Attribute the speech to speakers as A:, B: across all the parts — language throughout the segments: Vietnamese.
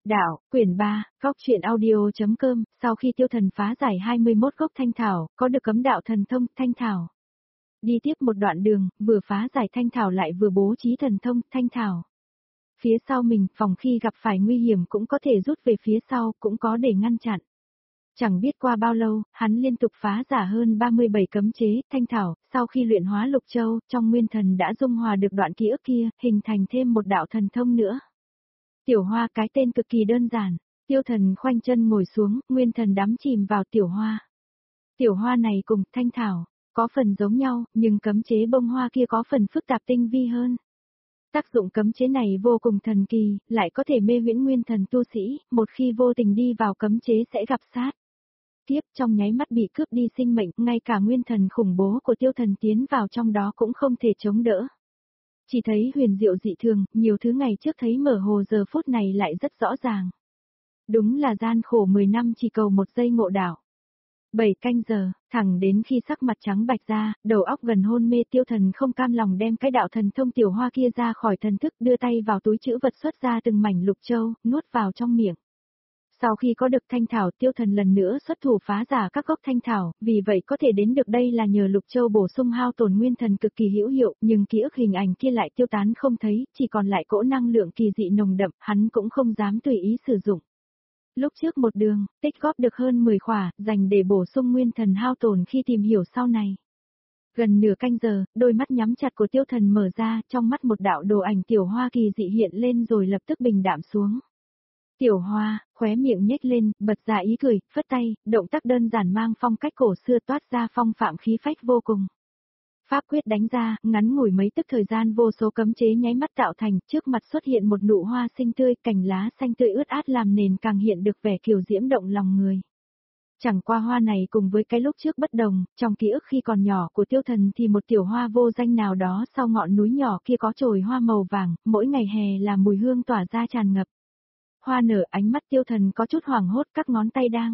A: Đạo, quyển 3, góc truyện audio.com, sau khi tiêu thần phá giải 21 gốc thanh thảo, có được cấm đạo thần thông, thanh thảo. Đi tiếp một đoạn đường, vừa phá giải thanh thảo lại vừa bố trí thần thông, thanh thảo. Phía sau mình, phòng khi gặp phải nguy hiểm cũng có thể rút về phía sau, cũng có để ngăn chặn. Chẳng biết qua bao lâu, hắn liên tục phá giả hơn 37 cấm chế, thanh thảo, sau khi luyện hóa lục châu, trong nguyên thần đã dung hòa được đoạn ký ức kia, hình thành thêm một đạo thần thông nữa. Tiểu hoa cái tên cực kỳ đơn giản, tiêu thần khoanh chân ngồi xuống, nguyên thần đắm chìm vào tiểu hoa. Tiểu hoa này cùng thanh thảo, có phần giống nhau, nhưng cấm chế bông hoa kia có phần phức tạp tinh vi hơn. Tác dụng cấm chế này vô cùng thần kỳ, lại có thể mê huyễn nguyên thần tu sĩ, một khi vô tình đi vào cấm chế sẽ gặp sát. Tiếp trong nháy mắt bị cướp đi sinh mệnh, ngay cả nguyên thần khủng bố của tiêu thần tiến vào trong đó cũng không thể chống đỡ. Chỉ thấy huyền diệu dị thường, nhiều thứ ngày trước thấy mở hồ giờ phút này lại rất rõ ràng. Đúng là gian khổ 10 năm chỉ cầu một giây ngộ đạo. 7 canh giờ, thẳng đến khi sắc mặt trắng bạch ra, đầu óc gần hôn mê tiêu thần không cam lòng đem cái đạo thần thông tiểu hoa kia ra khỏi thần thức, đưa tay vào túi trữ vật xuất ra từng mảnh lục châu, nuốt vào trong miệng. Sau khi có được thanh thảo tiêu thần lần nữa xuất thủ phá giả các gốc thanh thảo, vì vậy có thể đến được đây là nhờ lục châu bổ sung hao tổn nguyên thần cực kỳ hữu hiệu, nhưng ký ức hình ảnh kia lại tiêu tán không thấy, chỉ còn lại cỗ năng lượng kỳ dị nồng đậm, hắn cũng không dám tùy ý sử dụng. Lúc trước một đường, tích góp được hơn 10 khỏa, dành để bổ sung nguyên thần hao tổn khi tìm hiểu sau này. Gần nửa canh giờ, đôi mắt nhắm chặt của tiêu thần mở ra, trong mắt một đạo đồ ảnh tiểu hoa kỳ dị hiện lên rồi lập tức bình đạm xuống. Tiểu hoa, khóe miệng nhếch lên, bật ra ý cười, phất tay, động tác đơn giản mang phong cách cổ xưa toát ra phong phạm khí phách vô cùng. Pháp quyết đánh ra, ngắn ngủi mấy tức thời gian vô số cấm chế nháy mắt tạo thành, trước mặt xuất hiện một nụ hoa xinh tươi, cành lá xanh tươi ướt át làm nền càng hiện được vẻ kiều diễm động lòng người. Chẳng qua hoa này cùng với cái lúc trước bất đồng, trong ký ức khi còn nhỏ của tiêu thần thì một tiểu hoa vô danh nào đó sau ngọn núi nhỏ kia có chồi hoa màu vàng, mỗi ngày hè là mùi hương tỏa ra tràn ngập. Hoa nở ánh mắt tiêu thần có chút hoảng hốt, các ngón tay đang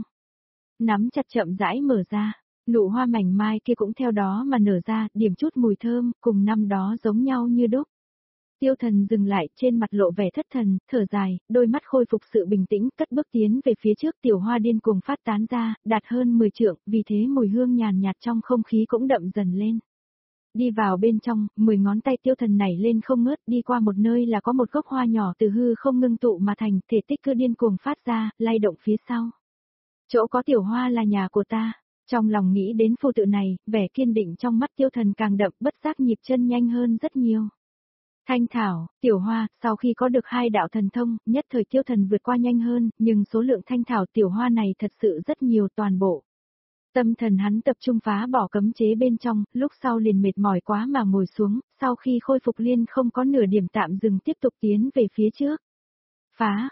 A: nắm chặt chậm rãi mở ra, nụ hoa mảnh mai kia cũng theo đó mà nở ra, điểm chút mùi thơm, cùng năm đó giống nhau như đúc. Tiêu thần dừng lại, trên mặt lộ vẻ thất thần, thở dài, đôi mắt khôi phục sự bình tĩnh, cất bước tiến về phía trước, tiểu hoa điên cuồng phát tán ra, đạt hơn 10 trượng, vì thế mùi hương nhàn nhạt trong không khí cũng đậm dần lên. Đi vào bên trong, 10 ngón tay tiêu thần nảy lên không ngớt, đi qua một nơi là có một gốc hoa nhỏ từ hư không ngưng tụ mà thành, thể tích cứ điên cuồng phát ra, lay động phía sau. Chỗ có tiểu hoa là nhà của ta. Trong lòng nghĩ đến phu tự này, vẻ kiên định trong mắt tiêu thần càng đậm, bất giác nhịp chân nhanh hơn rất nhiều. Thanh thảo, tiểu hoa, sau khi có được 2 đạo thần thông, nhất thời tiêu thần vượt qua nhanh hơn, nhưng số lượng thanh thảo tiểu hoa này thật sự rất nhiều toàn bộ. Tâm thần hắn tập trung phá bỏ cấm chế bên trong, lúc sau liền mệt mỏi quá mà ngồi xuống, sau khi khôi phục liên không có nửa điểm tạm dừng tiếp tục tiến về phía trước. Phá,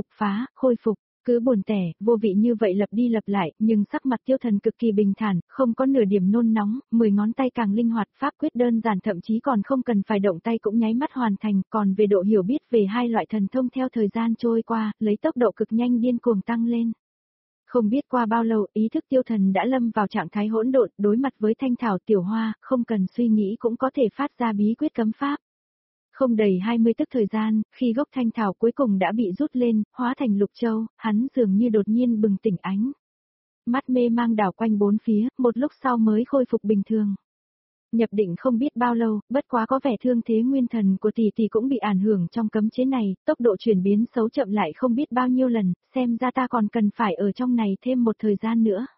A: khôi phục, cứ buồn tẻ, vô vị như vậy lặp đi lặp lại, nhưng sắc mặt tiêu thần cực kỳ bình thản, không có nửa điểm nôn nóng, 10 ngón tay càng linh hoạt, pháp quyết đơn giản thậm chí còn không cần phải động tay cũng nháy mắt hoàn thành, còn về độ hiểu biết về 2 loại thần thông theo thời gian trôi qua, lấy tốc độ cực nhanh điên cuồng tăng lên. Không biết qua bao lâu, ý thức tiêu thần đã lâm vào trạng thái hỗn độn, đối mặt với thanh thảo tiểu hoa, không cần suy nghĩ cũng có thể phát ra bí quyết cấm pháp. Không đầy 20 tức thời gian, khi gốc thanh thảo cuối cùng đã bị rút lên, hóa thành lục châu, hắn dường như đột nhiên bừng tỉnh ánh. Mắt mê mang đảo quanh bốn phía, một lúc sau mới khôi phục bình thường. Nhập định không biết bao lâu, bất quá có vẻ thương thế nguyên thần của tỷ tỷ cũng bị ảnh hưởng trong cấm chế này, tốc độ chuyển biến xấu chậm lại không biết bao nhiêu lần, xem ra ta còn cần phải ở trong này thêm một thời gian nữa.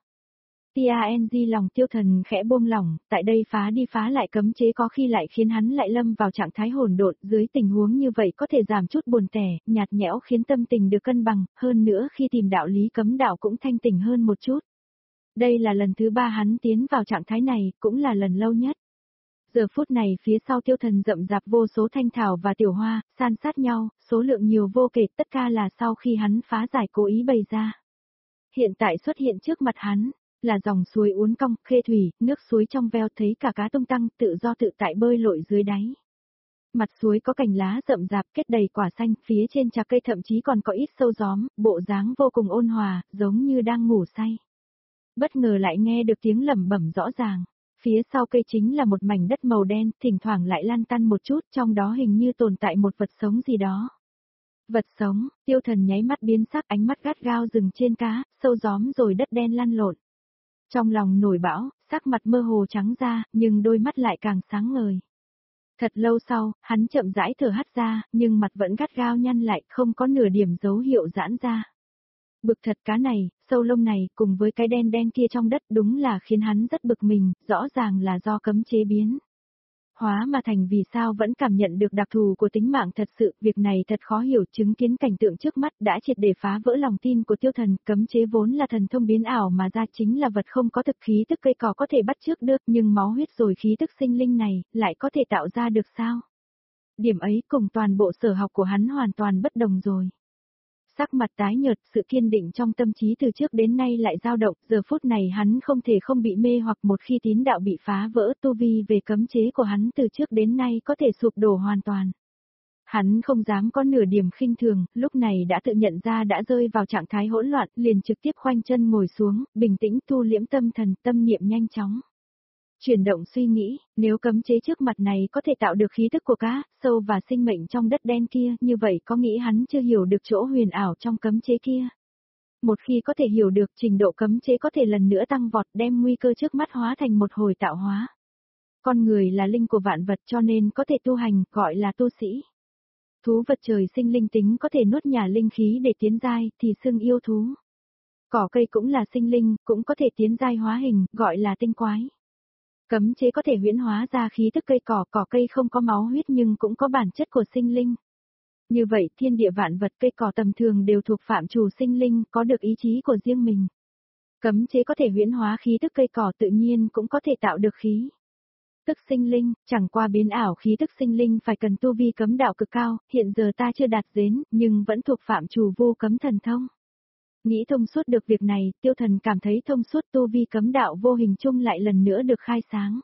A: TANG lòng tiêu thần khẽ buông lỏng, tại đây phá đi phá lại cấm chế có khi lại khiến hắn lại lâm vào trạng thái hỗn độn, dưới tình huống như vậy có thể giảm chút buồn tẻ, nhạt nhẽo khiến tâm tình được cân bằng, hơn nữa khi tìm đạo lý cấm đạo cũng thanh tỉnh hơn một chút. Đây là lần thứ 3 hắn tiến vào trạng thái này, cũng là lần lâu nhất. Giờ phút này phía sau tiêu thần rậm rạp vô số thanh thảo và tiểu hoa, san sát nhau, số lượng nhiều vô kể, tất cả là sau khi hắn phá giải cố ý bày ra. Hiện tại xuất hiện trước mặt hắn, là dòng suối uốn cong, khê thủy, nước suối trong veo thấy cả cá tung tăng tự do tự tại bơi lội dưới đáy. Mặt suối có cành lá rậm rạp kết đầy quả xanh, phía trên trà cây thậm chí còn có ít sâu gióm, bộ dáng vô cùng ôn hòa, giống như đang ngủ say. Bất ngờ lại nghe được tiếng lẩm bẩm rõ ràng. Phía sau cây chính là một mảnh đất màu đen, thỉnh thoảng lại lan tăn một chút, trong đó hình như tồn tại một vật sống gì đó. Vật sống, Tiêu Thần nháy mắt biến sắc, ánh mắt gắt gao dừng trên cá, sâu gióm rồi đất đen lăn lộn. Trong lòng nổi bão, sắc mặt mơ hồ trắng ra, nhưng đôi mắt lại càng sáng ngời. Thật lâu sau, hắn chậm rãi thở hắt ra, nhưng mặt vẫn gắt gao nhăn lại, không có nửa điểm dấu hiệu giãn ra. Bực thật, cá này, sâu lông này, cùng với cái đen đen kia trong đất đúng là khiến hắn rất bực mình, rõ ràng là do cấm chế biến hóa mà thành, vì sao vẫn cảm nhận được đặc thù của tính mạng thật sự, việc này thật khó hiểu, chứng kiến cảnh tượng trước mắt đã triệt để phá vỡ lòng tin của Tiêu Thần, cấm chế vốn là thần thông biến ảo mà ra, chính là vật không có thực, khí tức cây cỏ có thể bắt chước được, nhưng máu huyết rồi khí tức sinh linh này, lại có thể tạo ra được sao? Điểm ấy cùng toàn bộ sở học của hắn hoàn toàn bất đồng rồi. Sắc mặt tái nhợt, sự kiên định trong tâm trí từ trước đến nay lại dao động, giờ phút này hắn không thể không bị mê hoặc, một khi tín đạo bị phá vỡ, tu vi về cấm chế của hắn từ trước đến nay có thể sụp đổ hoàn toàn. Hắn không dám có nửa điểm khinh thường, lúc này đã tự nhận ra đã rơi vào trạng thái hỗn loạn, liền trực tiếp khoanh chân ngồi xuống, bình tĩnh thu liễm tâm thần, tâm niệm nhanh chóng. Chuyển động suy nghĩ, nếu cấm chế trước mặt này có thể tạo được khí thức của cá, sâu và sinh mệnh trong đất đen kia, như vậy có nghĩ hắn chưa hiểu được chỗ huyền ảo trong cấm chế kia. Một khi có thể hiểu được, trình độ cấm chế có thể lần nữa tăng vọt, đem nguy cơ trước mắt hóa thành một hồi tạo hóa. Con người là linh của vạn vật cho nên có thể tu hành, gọi là tu sĩ. Thú vật trời sinh linh tính có thể nuốt nhả linh khí để tiến giai, thì xưng yêu thú. Cỏ cây cũng là sinh linh, cũng có thể tiến giai hóa hình, gọi là tinh quái. Cấm chế có thể huyễn hóa ra khí tức cây cỏ, cỏ cây không có máu huyết nhưng cũng có bản chất của sinh linh. Như vậy, thiên địa vạn vật cây cỏ tầm thường đều thuộc phạm trù sinh linh, có được ý chí của riêng mình. Cấm chế có thể huyễn hóa khí tức cây cỏ, tự nhiên cũng có thể tạo được khí tức sinh linh, chẳng qua biến ảo khí tức sinh linh phải cần tu vi cấm đạo cực cao, hiện giờ ta chưa đạt đến, nhưng vẫn thuộc phạm trù vô cấm thần thông. Nghĩ thông suốt được việc này, Tiêu Thần cảm thấy thông suốt, tu vi cấm đạo vô hình chung lại lần nữa được khai sáng.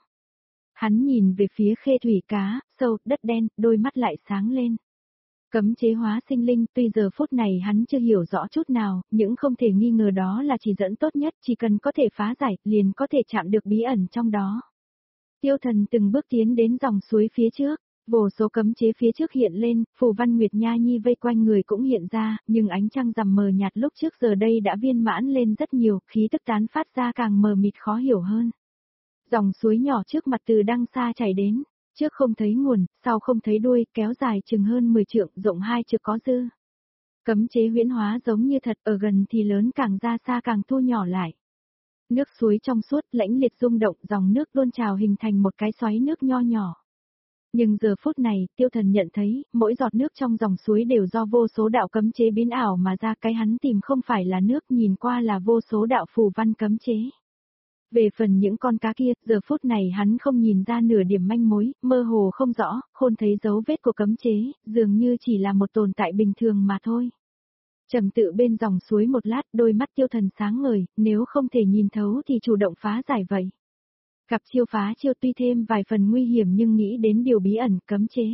A: Hắn nhìn về phía khê thủy cá, sâu, đất đen, đôi mắt lại sáng lên. Cấm chế hóa sinh linh, tuy giờ phút này hắn chưa hiểu rõ chút nào, nhưng không thể nghi ngờ đó là chỉ dẫn tốt nhất, chỉ cần có thể phá giải, liền có thể chạm được bí ẩn trong đó. Tiêu Thần từng bước tiến đến dòng suối phía trước. Vô số cấm chế phía trước hiện lên, phù văn Nguyệt Nha Nhi vây quanh người cũng hiện ra, nhưng ánh trăng rằm mờ nhạt lúc trước giờ đây đã viên mãn lên rất nhiều, khí tức tán phát ra càng mờ mịt khó hiểu hơn. Dòng suối nhỏ trước mặt từ đằng xa chảy đến, trước không thấy nguồn, sau không thấy đuôi, kéo dài chừng hơn 10 trượng, rộng 2 trượng có dư. Cấm chế huyễn hóa giống như thật, ở gần thì lớn, càng ra xa càng thu nhỏ lại. Nước suối trong suốt, lãnh liệt rung động, dòng nước tuôn trào hình thành một cái xoáy nước nho nhỏ. Nhưng giờ phút này, Tiêu Thần nhận thấy, mỗi giọt nước trong dòng suối đều do vô số đạo cấm chế biến ảo mà ra, cái hắn tìm không phải là nước, nhìn qua là vô số đạo phù văn cấm chế. Về phần những con cá kia, giờ phút này hắn không nhìn ra nửa điểm manh mối, mơ hồ không rõ, không thấy dấu vết của cấm chế, dường như chỉ là một tồn tại bình thường mà thôi. Trầm tự bên dòng suối một lát, đôi mắt Tiêu Thần sáng ngời, nếu không thể nhìn thấu thì chủ động phá giải vậy. Gặp chiêu phá chiêu tuy thêm vài phần nguy hiểm nhưng nghĩ đến điều bí ẩn, cấm chế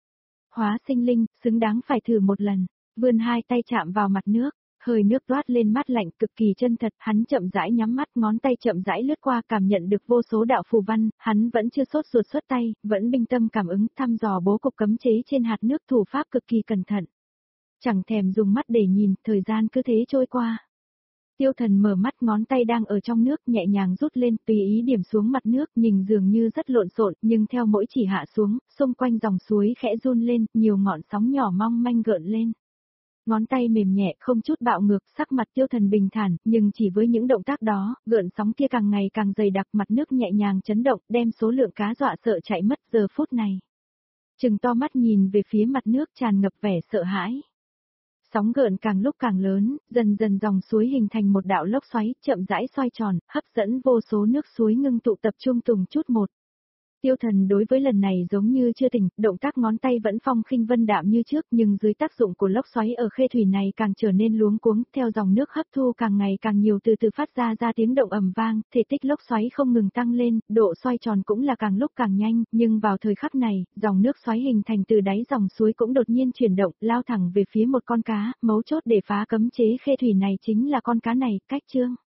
A: hóa sinh linh, xứng đáng phải thử một lần. Vươn hai tay chạm vào mặt nước, hơi nước toát lên mát lạnh cực kỳ chân thật, hắn chậm rãi nhắm mắt, ngón tay chậm rãi lướt qua, cảm nhận được vô số đạo phù văn, hắn vẫn chưa sốt ruột xuất tay, vẫn bình tâm cảm ứng, thăm dò bố cục cấm chế trên hạt nước, thủ pháp cực kỳ cẩn thận. Chẳng thèm dùng mắt để nhìn, thời gian cứ thế trôi qua. Tiêu Thần mở mắt, ngón tay đang ở trong nước nhẹ nhàng rút lên, tùy ý điểm xuống mặt nước, nhìn dường như rất lộn xộn, nhưng theo mỗi chỉ hạ xuống, xung quanh dòng suối khẽ run lên, nhiều ngọn sóng nhỏ mong manh gợn lên. Ngón tay mềm nhẹ, không chút bạo ngược, sắc mặt Tiêu Thần bình thản, nhưng chỉ với những động tác đó, gợn sóng kia càng ngày càng dày đặc, mặt nước nhẹ nhàng chấn động, đem số lượng cá dọa sợ chạy mất. Giờ phút này, trừng to mắt nhìn về phía mặt nước, tràn ngập vẻ sợ hãi. Sóng gợn càng lúc càng lớn, dần dần dòng suối hình thành một đạo lốc xoáy, chậm rãi xoay tròn, hấp dẫn vô số nước suối ngưng tụ tập trung từng chút một. Tiêu Thần đối với lần này giống như chưa tỉnh, động tác ngón tay vẫn phong khinh vân đạm như trước, nhưng dưới tác dụng của lốc xoáy ở khê thủy này càng trở nên luống cuống, theo dòng nước hấp thu càng ngày càng nhiều, từ từ phát ra tiếng động ầm vang, thể tích lốc xoáy không ngừng tăng lên, độ xoay tròn cũng là càng lúc càng nhanh, nhưng vào thời khắc này, dòng nước xoáy hình thành từ đáy dòng suối cũng đột nhiên chuyển động, lao thẳng về phía một con cá, mấu chốt để phá cấm chế khê thủy này chính là con cá này, Cách Trương.